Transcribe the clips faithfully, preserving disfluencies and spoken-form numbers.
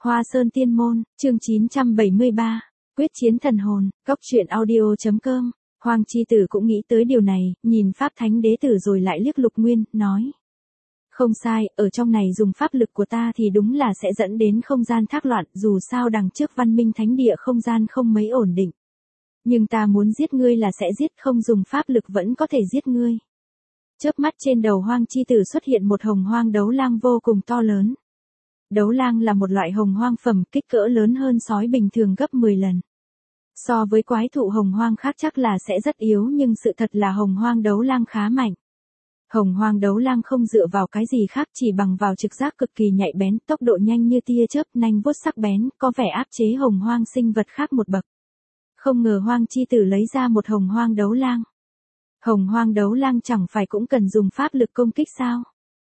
Hoa Sơn Tiên Môn, chương chín trăm bảy mươi ba, quyết chiến thần hồn, góc truyện audio chấm com. Hoàng Chi Tử cũng nghĩ tới điều này, nhìn Pháp Thánh Đế Tử rồi lại liếc Lục Nguyên, nói. Không sai, ở trong này dùng pháp lực của ta thì đúng là sẽ dẫn đến không gian thác loạn, dù sao đằng trước văn minh thánh địa không gian không mấy ổn định. Nhưng ta muốn giết ngươi là sẽ giết, không dùng pháp lực vẫn có thể giết ngươi. Chớp mắt trên đầu Hoàng Chi Tử xuất hiện một hồng hoang đấu lang vô cùng to lớn. Đấu lang là một loại hồng hoang phẩm, kích cỡ lớn hơn sói bình thường gấp mười lần. So với quái thụ hồng hoang khác chắc là sẽ rất yếu, nhưng sự thật là hồng hoang đấu lang khá mạnh. Hồng hoang đấu lang không dựa vào cái gì khác, chỉ bằng vào trực giác cực kỳ nhạy bén, tốc độ nhanh như tia chớp, nanh vuốt sắc bén, có vẻ áp chế hồng hoang sinh vật khác một bậc. Không ngờ Hoàng Chi Tử lấy ra một hồng hoang đấu lang. Hồng hoang đấu lang chẳng phải cũng cần dùng pháp lực công kích sao?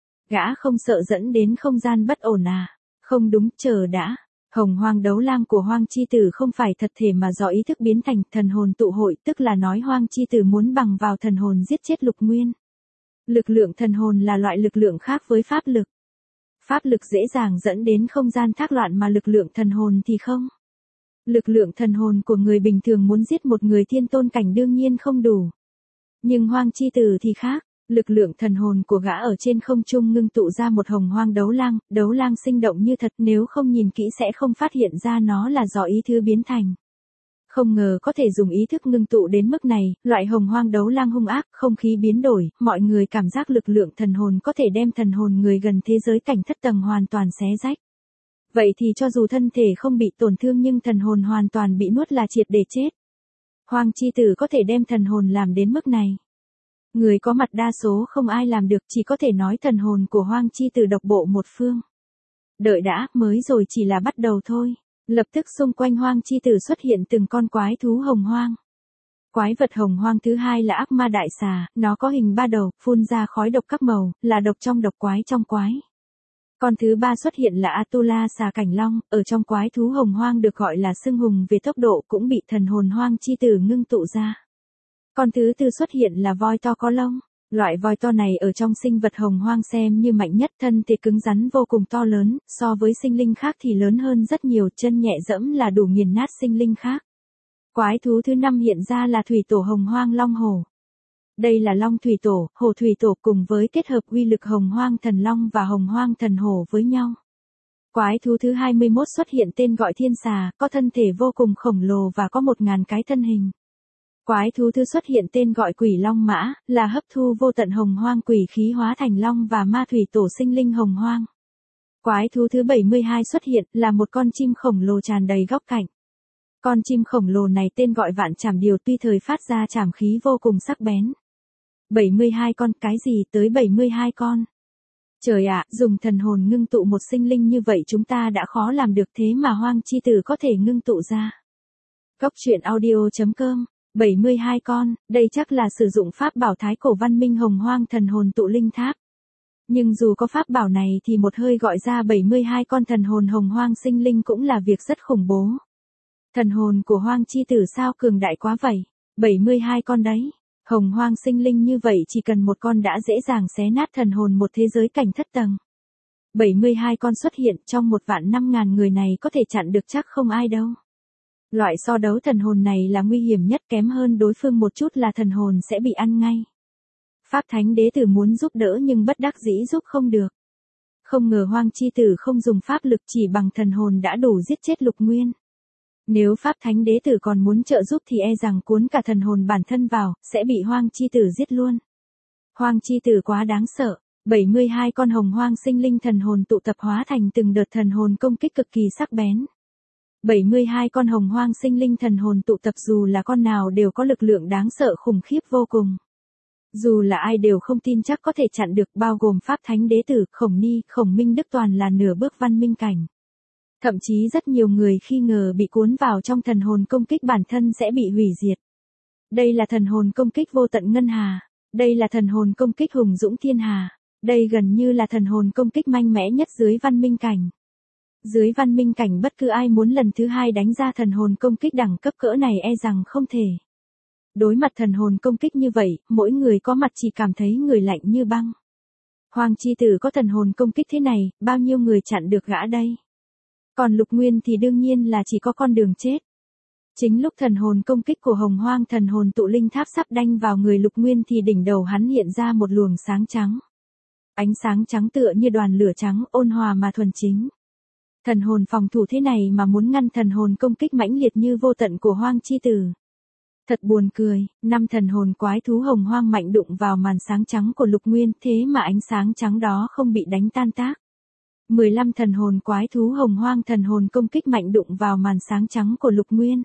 Gã không sợ dẫn đến không gian bất ổn à? Không đúng, chờ đã. Hồng hoang đấu lang của Hoàng Chi Tử không phải thật thể mà do ý thức biến thành thần hồn tụ hội, tức là nói Hoàng Chi Tử muốn bằng vào thần hồn giết chết Lục Nguyên. Lực lượng thần hồn là loại lực lượng khác với pháp lực. Pháp lực dễ dàng dẫn đến không gian thác loạn mà lực lượng thần hồn thì không. Lực lượng thần hồn của người bình thường muốn giết một người thiên tôn cảnh đương nhiên không đủ. Nhưng Hoàng Chi Tử thì khác. Lực lượng thần hồn của gã ở trên không trung ngưng tụ ra một hồng hoang đấu lang, đấu lang sinh động như thật, nếu không nhìn kỹ sẽ không phát hiện ra nó là do ý thứ biến thành. Không ngờ có thể dùng ý thức ngưng tụ đến mức này, loại hồng hoang đấu lang hung ác, không khí biến đổi, mọi người cảm giác lực lượng thần hồn có thể đem thần hồn người gần thế giới cảnh thất tầng hoàn toàn xé rách. Vậy thì cho dù thân thể không bị tổn thương nhưng thần hồn hoàn toàn bị nuốt là triệt để chết. Hoàng Chi Tử có thể đem thần hồn làm đến mức này. Người có mặt đa số không ai làm được, chỉ có thể nói thần hồn của Hoàng Chi Tử độc bộ một phương. Đợi đã, mới rồi chỉ là bắt đầu thôi. Lập tức xung quanh Hoàng Chi Tử xuất hiện từng con quái thú hồng hoang. Quái vật hồng hoang thứ hai là ác ma đại xà, nó có hình ba đầu, phun ra khói độc các màu, là độc trong độc, quái trong quái. Con thứ ba xuất hiện là Atula xà cảnh long, ở trong quái thú hồng hoang được gọi là xưng hùng về tốc độ, cũng bị thần hồn Hoàng Chi Tử ngưng tụ ra. Con thứ tư xuất hiện là voi to có lông. Loại voi to này ở trong sinh vật hồng hoang xem như mạnh nhất, thân thể cứng rắn vô cùng to lớn, so với sinh linh khác thì lớn hơn rất nhiều, chân nhẹ dẫm là đủ nghiền nát sinh linh khác. Quái thú thứ năm hiện ra là thủy tổ hồng hoang long hổ. Đây là long thủy tổ, hổ thủy tổ cùng với kết hợp uy lực hồng hoang thần long và hồng hoang thần hổ với nhau. Quái thú thứ hai mươi mốt xuất hiện tên gọi thiên xà, có thân thể vô cùng khổng lồ và có một ngàn cái thân hình. Quái thú thứ xuất hiện tên gọi quỷ long mã, là hấp thu vô tận hồng hoang quỷ khí hóa thành long và ma thủy tổ sinh linh hồng hoang. Quái thú thứ bảy mươi hai xuất hiện là một con chim khổng lồ tràn đầy góc cạnh. Con chim khổng lồ này tên gọi vạn trảm điều, tuy thời phát ra trảm khí vô cùng sắc bén. bảy mươi hai con, cái gì tới bảy mươi hai con? Trời ạ, dùng thần hồn ngưng tụ một sinh linh như vậy chúng ta đã khó làm được, thế mà Hoàng Chi Tử có thể ngưng tụ ra. Góc truyện audio chấm com. bảy mươi hai con, đây chắc là sử dụng pháp bảo thái cổ văn minh hồng hoang thần hồn tụ linh tháp. Nhưng dù có pháp bảo này thì một hơi gọi ra bảy mươi hai con thần hồn hồng hoang sinh linh cũng là việc rất khủng bố. Thần hồn của Hoàng Chi Tử sao cường đại quá vậy? bảy mươi hai con đấy. Hồng hoang sinh linh như vậy chỉ cần một con đã dễ dàng xé nát thần hồn một thế giới cảnh thất tầng. bảy mươi hai con xuất hiện trong một vạn năm ngàn người này có thể chặn được chắc không ai đâu. Loại so đấu thần hồn này là nguy hiểm nhất, kém hơn đối phương một chút là thần hồn sẽ bị ăn ngay. Pháp Thánh Đế Tử muốn giúp đỡ nhưng bất đắc dĩ giúp không được. Không ngờ Hoàng Chi Tử không dùng pháp lực, chỉ bằng thần hồn đã đủ giết chết Lục Nguyên. Nếu Pháp Thánh Đế Tử còn muốn trợ giúp thì e rằng cuốn cả thần hồn bản thân vào, sẽ bị Hoàng Chi Tử giết luôn. Hoàng Chi Tử quá đáng sợ, bảy mươi hai con hồng hoang sinh linh thần hồn tụ tập hóa thành từng đợt thần hồn công kích cực kỳ sắc bén. bảy mươi hai con hồng hoang sinh linh thần hồn tụ tập dù là con nào đều có lực lượng đáng sợ khủng khiếp vô cùng. Dù là ai đều không tin chắc có thể chặn được, bao gồm Pháp Thánh Đế Tử, Khổng Ni, Khổng Minh Đức toàn là nửa bước văn minh cảnh. Thậm chí rất nhiều người khi ngờ bị cuốn vào trong thần hồn công kích bản thân sẽ bị hủy diệt. Đây là thần hồn công kích vô tận ngân hà. Đây là thần hồn công kích hùng dũng thiên hà. Đây gần như là thần hồn công kích mạnh mẽ nhất dưới văn minh cảnh. Dưới văn minh cảnh bất cứ ai muốn lần thứ hai đánh ra thần hồn công kích đẳng cấp cỡ này e rằng không thể. Đối mặt thần hồn công kích như vậy, mỗi người có mặt chỉ cảm thấy người lạnh như băng. Hoàng Chi Tử có thần hồn công kích thế này, bao nhiêu người chặn được gã đây? Còn Lục Nguyên thì đương nhiên là chỉ có con đường chết. Chính lúc thần hồn công kích của Hồng Hoang thần hồn tụ linh tháp sắp đanh vào người Lục Nguyên thì đỉnh đầu hắn hiện ra một luồng sáng trắng. Ánh sáng trắng tựa như đoàn lửa trắng, ôn hòa mà thuần chính. Thần hồn phòng thủ thế này mà muốn ngăn thần hồn công kích mãnh liệt như vô tận của Hoang chi tử. Thật buồn cười, năm thần hồn quái thú Hồng Hoang mạnh đụng vào màn sáng trắng của Lục Nguyên, thế mà ánh sáng trắng đó không bị đánh tan tác. mười lăm thần hồn quái thú Hồng Hoang thần hồn công kích mạnh đụng vào màn sáng trắng của Lục Nguyên.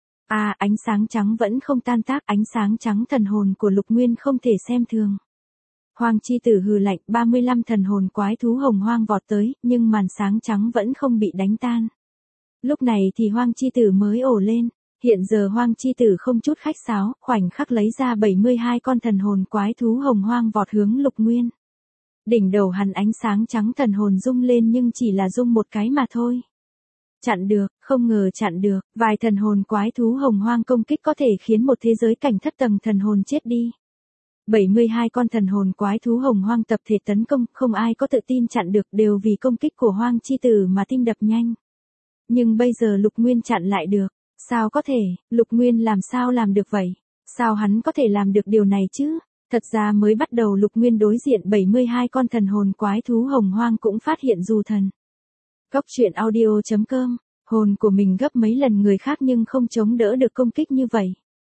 À, ánh sáng trắng vẫn không tan tác, ánh sáng trắng thần hồn của Lục Nguyên không thể xem thường. Hoang chi tử hừ lạnh, ba mươi lăm thần hồn quái thú Hồng Hoang vọt tới, nhưng màn sáng trắng vẫn không bị đánh tan. Lúc này thì Hoang chi tử mới ồ lên. Hiện giờ Hoang chi tử không chút khách sáo, khoảnh khắc lấy ra bảy mươi hai con thần hồn quái thú Hồng Hoang vọt hướng Lục Nguyên. Đỉnh đầu hắn ánh sáng trắng thần hồn rung lên nhưng chỉ là rung một cái mà thôi. Chặn được, không ngờ chặn được, vài thần hồn quái thú Hồng Hoang công kích có thể khiến một thế giới cảnh thất tầng thần hồn chết đi. bảy mươi hai con thần hồn quái thú Hồng Hoang tập thể tấn công, không ai có tự tin chặn được, đều vì công kích của Hoang chi tử mà tim đập nhanh. Nhưng bây giờ Lục Nguyên chặn lại được. Sao có thể, Lục Nguyên làm sao làm được vậy? Sao hắn có thể làm được điều này chứ? Thật ra mới bắt đầu Lục Nguyên đối diện bảy mươi hai con thần hồn quái thú Hồng Hoang cũng phát hiện dù thần. Cốc truyện audio chấm com, hồn của mình gấp mấy lần người khác nhưng không chống đỡ được công kích như vậy.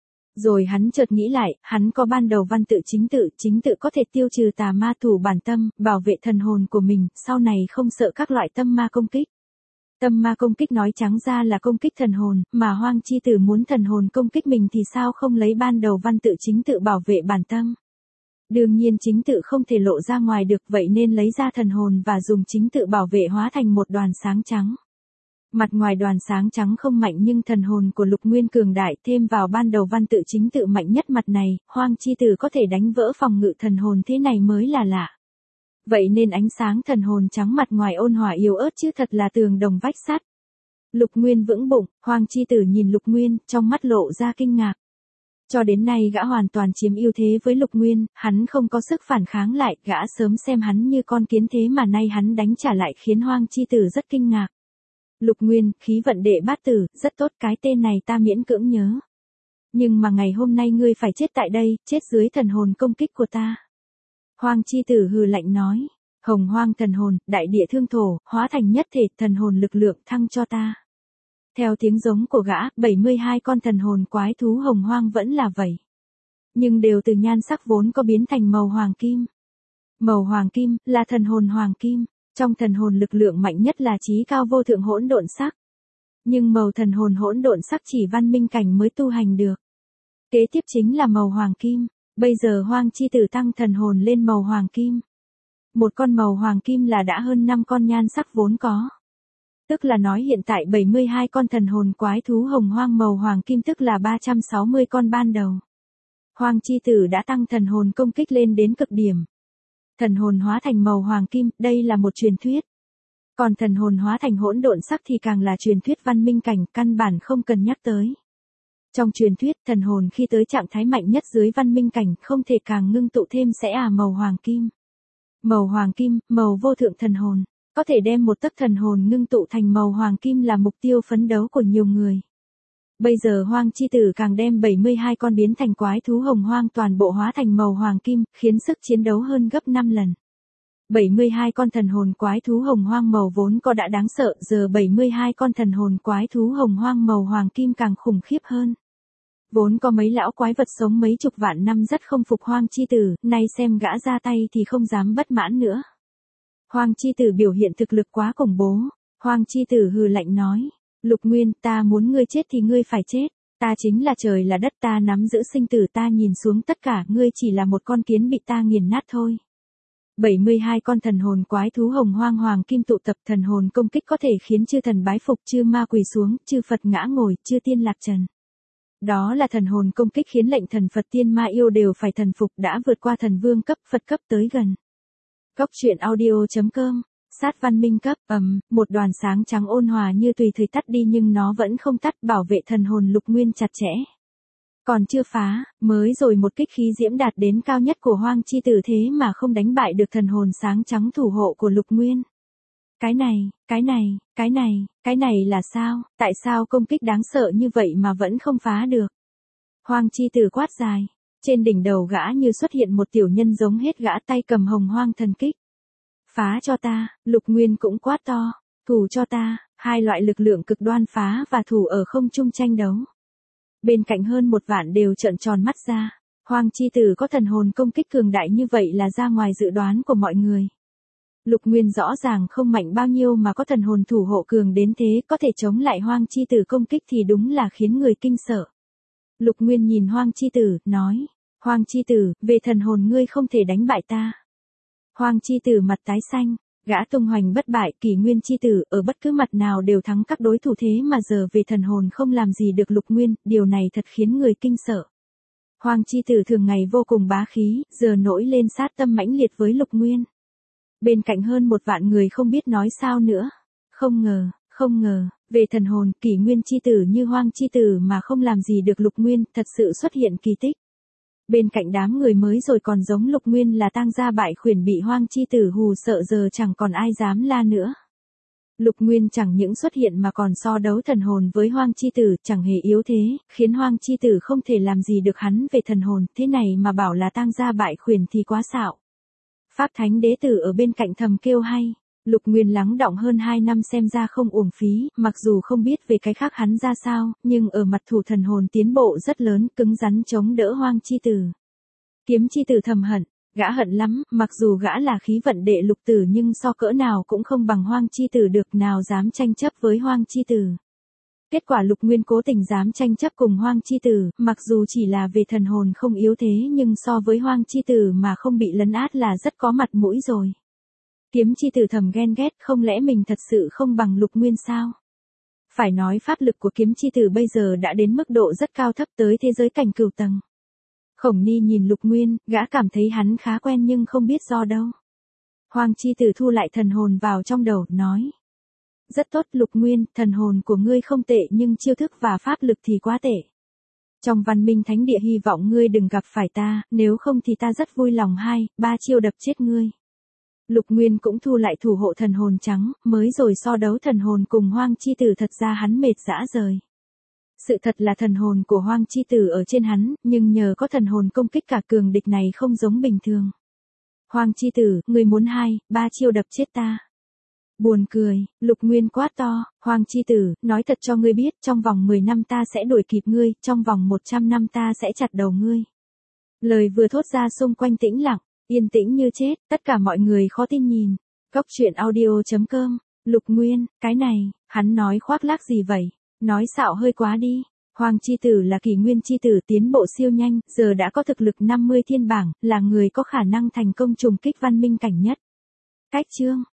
Rồi hắn chợt nghĩ lại, hắn có ban đầu văn tự chính tự, chính tự có thể tiêu trừ tà ma thủ bản tâm, bảo vệ thần hồn của mình, sau này không sợ các loại tâm ma công kích. Tâm ma công kích nói trắng ra là công kích thần hồn, mà Hoang chi tử muốn thần hồn công kích mình thì sao không lấy ban đầu văn tự chính tự bảo vệ bản tâm. Đương nhiên chính tự không thể lộ ra ngoài được, vậy nên lấy ra thần hồn và dùng chính tự bảo vệ hóa thành một đoàn sáng trắng. Mặt ngoài đoàn sáng trắng không mạnh nhưng thần hồn của Lục Nguyên cường đại, thêm vào ban đầu văn tự chính tự mạnh nhất mặt này, Hoang chi tử có thể đánh vỡ phòng ngự thần hồn thế này mới là lạ. Vậy nên ánh sáng thần hồn trắng mặt ngoài ôn hòa yếu ớt chứ thật là tường đồng vách sắt. Lục Nguyên vững bụng, Hoang chi tử nhìn Lục Nguyên, trong mắt lộ ra kinh ngạc. Cho đến nay gã hoàn toàn chiếm ưu thế với Lục Nguyên, hắn không có sức phản kháng lại, gã sớm xem hắn như con kiến thế mà nay hắn đánh trả lại khiến Hoang chi tử rất kinh ngạc. Lục Nguyên, khí vận đệ bát tử, rất tốt, cái tên này ta miễn cưỡng nhớ. Nhưng mà ngày hôm nay ngươi phải chết tại đây, chết dưới thần hồn công kích của ta. Hoang chi tử hừ lạnh nói, Hồng Hoang thần hồn, đại địa thương thổ, hóa thành nhất thể, thần hồn lực lượng thăng cho ta. Theo tiếng giống của gã, bảy mươi hai con thần hồn quái thú Hồng Hoang vẫn là vậy. Nhưng đều từ nhan sắc vốn có biến thành màu hoàng kim. Màu hoàng kim, là thần hồn hoàng kim, trong thần hồn lực lượng mạnh nhất là chí cao vô thượng hỗn độn sắc. Nhưng màu thần hồn hỗn độn sắc chỉ văn minh cảnh mới tu hành được. Kế tiếp chính là màu hoàng kim. Bây giờ Hoang chi tử tăng thần hồn lên màu hoàng kim. Một con màu hoàng kim là đã hơn năm con nhan sắc vốn có. Tức là nói hiện tại bảy mươi hai con thần hồn quái thú Hồng Hoang màu hoàng kim tức là ba trăm sáu mươi con ban đầu. Hoang chi tử đã tăng thần hồn công kích lên đến cực điểm. Thần hồn hóa thành màu hoàng kim, đây là một truyền thuyết. Còn thần hồn hóa thành hỗn độn sắc thì càng là truyền thuyết văn minh cảnh, căn bản không cần nhắc tới. Trong truyền thuyết, thần hồn khi tới trạng thái mạnh nhất dưới văn minh cảnh, không thể càng ngưng tụ thêm sẽ à màu hoàng kim. Màu hoàng kim, màu vô thượng thần hồn, có thể đem một tấc thần hồn ngưng tụ thành màu hoàng kim là mục tiêu phấn đấu của nhiều người. Bây giờ Hoang chi tử càng đem bảy mươi hai con biến thành quái thú Hồng Hoang toàn bộ hóa thành màu hoàng kim, khiến sức chiến đấu hơn gấp năm lần. bảy mươi hai con thần hồn quái thú Hồng Hoang màu vốn có đã đáng sợ, giờ bảy mươi hai con thần hồn quái thú Hồng Hoang màu hoàng kim càng khủng khiếp hơn. Vốn có mấy lão quái vật sống mấy chục vạn năm rất không phục Hoang chi tử, nay xem gã ra tay thì không dám bất mãn nữa. Hoang chi tử biểu hiện thực lực quá khủng bố. Hoang chi tử hừ lạnh nói, Lục Nguyên, ta muốn ngươi chết thì ngươi phải chết. Ta chính là trời là đất, ta nắm giữ sinh tử, ta nhìn xuống tất cả, ngươi chỉ là một con kiến bị ta nghiền nát thôi. bảy mươi hai con thần hồn quái thú Hồng Hoang hoàng kim tụ tập, thần hồn công kích có thể khiến chư thần bái phục, chư ma quỳ xuống, chư Phật ngã ngồi, chư tiên lạc trần. Đó là thần hồn công kích khiến lệnh thần Phật tiên ma yêu đều phải thần phục, đã vượt qua thần vương cấp, Phật cấp tới gần. Cốc truyện audio chấm com, sát văn minh cấp, ầm, một đoàn sáng trắng ôn hòa như tùy thời tắt đi nhưng nó vẫn không tắt, bảo vệ thần hồn Lục Nguyên chặt chẽ. Còn chưa phá, mới rồi một kích khí diễm đạt đến cao nhất của Hoang chi tử thế mà không đánh bại được thần hồn sáng trắng thủ hộ của Lục Nguyên. Cái này, cái này, cái này, cái này là sao, tại sao công kích đáng sợ như vậy mà vẫn không phá được? Hoang chi tử quát dài, trên đỉnh đầu gã như xuất hiện một tiểu nhân giống hết gã tay cầm hồng hoang thần kích. Phá cho ta, Lục Nguyên cũng quát to, thủ cho ta, hai loại lực lượng cực đoan phá và thủ ở không trung tranh đấu. Bên cạnh hơn một vạn đều trợn tròn mắt ra, Hoang chi tử có thần hồn công kích cường đại như vậy là ra ngoài dự đoán của mọi người. Lục Nguyên rõ ràng không mạnh bao nhiêu mà có thần hồn thủ hộ cường đến thế, có thể chống lại Hoang chi tử công kích thì đúng là khiến người kinh sợ. Lục Nguyên nhìn Hoang chi tử, nói, Hoang chi tử, về thần hồn ngươi không thể đánh bại ta. Hoang chi tử mặt tái xanh, gã tung hoành bất bại, Kỷ Nguyên chi tử, ở bất cứ mặt nào đều thắng các đối thủ thế mà giờ về thần hồn không làm gì được Lục Nguyên, điều này thật khiến người kinh sợ. Hoang chi tử thường ngày vô cùng bá khí, giờ nổi lên sát tâm mãnh liệt với Lục Nguyên. Bên cạnh hơn một vạn người không biết nói sao nữa. Không ngờ, không ngờ, về thần hồn, Kỷ Nguyên chi tử như Hoang chi tử mà không làm gì được Lục Nguyên, thật sự xuất hiện kỳ tích. Bên cạnh đám người mới rồi còn giống Lục Nguyên là tang gia bại khuyển bị Hoang chi tử hù sợ giờ chẳng còn ai dám la nữa. Lục Nguyên chẳng những xuất hiện mà còn so đấu thần hồn với Hoang chi tử, chẳng hề yếu thế, khiến Hoang chi tử không thể làm gì được hắn về thần hồn, thế này mà bảo là tang gia bại khuyển thì quá xạo. Pháp Thánh Đế Tử ở bên cạnh thầm kêu hay, Lục Nguyên lắng đọng hơn hai năm xem ra không uổng phí, mặc dù không biết về cái khác hắn ra sao, nhưng ở mặt thủ thần hồn tiến bộ rất lớn, cứng rắn chống đỡ Hoang chi tử. Kiếm chi tử thầm hận, gã hận lắm, mặc dù gã là khí vận đệ lục tử nhưng so cỡ nào cũng không bằng Hoang chi tử được, nào dám tranh chấp với Hoang chi tử. Kết quả Lục Nguyên cố tình dám tranh chấp cùng Hoang chi tử, mặc dù chỉ là về thần hồn không yếu thế nhưng so với Hoang chi tử mà không bị lấn át là rất có mặt mũi rồi. Kiếm chi tử thầm ghen ghét, không lẽ mình thật sự không bằng Lục Nguyên sao? Phải nói pháp lực của kiếm chi tử bây giờ đã đến mức độ rất cao thấp tới thế giới cảnh cửu tầng. Khổng Ni nhìn Lục Nguyên, gã cảm thấy hắn khá quen nhưng không biết do đâu. Hoang chi tử thu lại thần hồn vào trong đầu, nói. Rất tốt Lục Nguyên, thần hồn của ngươi không tệ nhưng chiêu thức và pháp lực thì quá tệ. Trong văn minh thánh địa hy vọng ngươi đừng gặp phải ta, nếu không thì ta rất vui lòng hai, ba chiêu đập chết ngươi. Lục Nguyên cũng thu lại thủ hộ thần hồn trắng, mới rồi so đấu thần hồn cùng Hoang chi tử thật ra hắn mệt dã rời. Sự thật là thần hồn của Hoang chi tử ở trên hắn, nhưng nhờ có thần hồn công kích cả cường địch này không giống bình thường. Hoang chi tử, ngươi muốn hai, ba chiêu đập chết ta. Buồn cười, Lục Nguyên quát to, Hoang chi tử, nói thật cho ngươi biết, trong vòng mười năm ta sẽ đuổi kịp ngươi, trong vòng một trăm năm ta sẽ chặt đầu ngươi. Lời vừa thốt ra xung quanh tĩnh lặng, yên tĩnh như chết, tất cả mọi người khó tin nhìn. Góc truyện audio chấm com, Lục Nguyên, cái này, hắn nói khoác lác gì vậy? Nói xạo hơi quá đi. Hoang chi tử là Kỷ Nguyên chi tử tiến bộ siêu nhanh, giờ đã có thực lực năm mươi thiên bảng, là người có khả năng thành công trùng kích văn minh cảnh nhất. Cách chương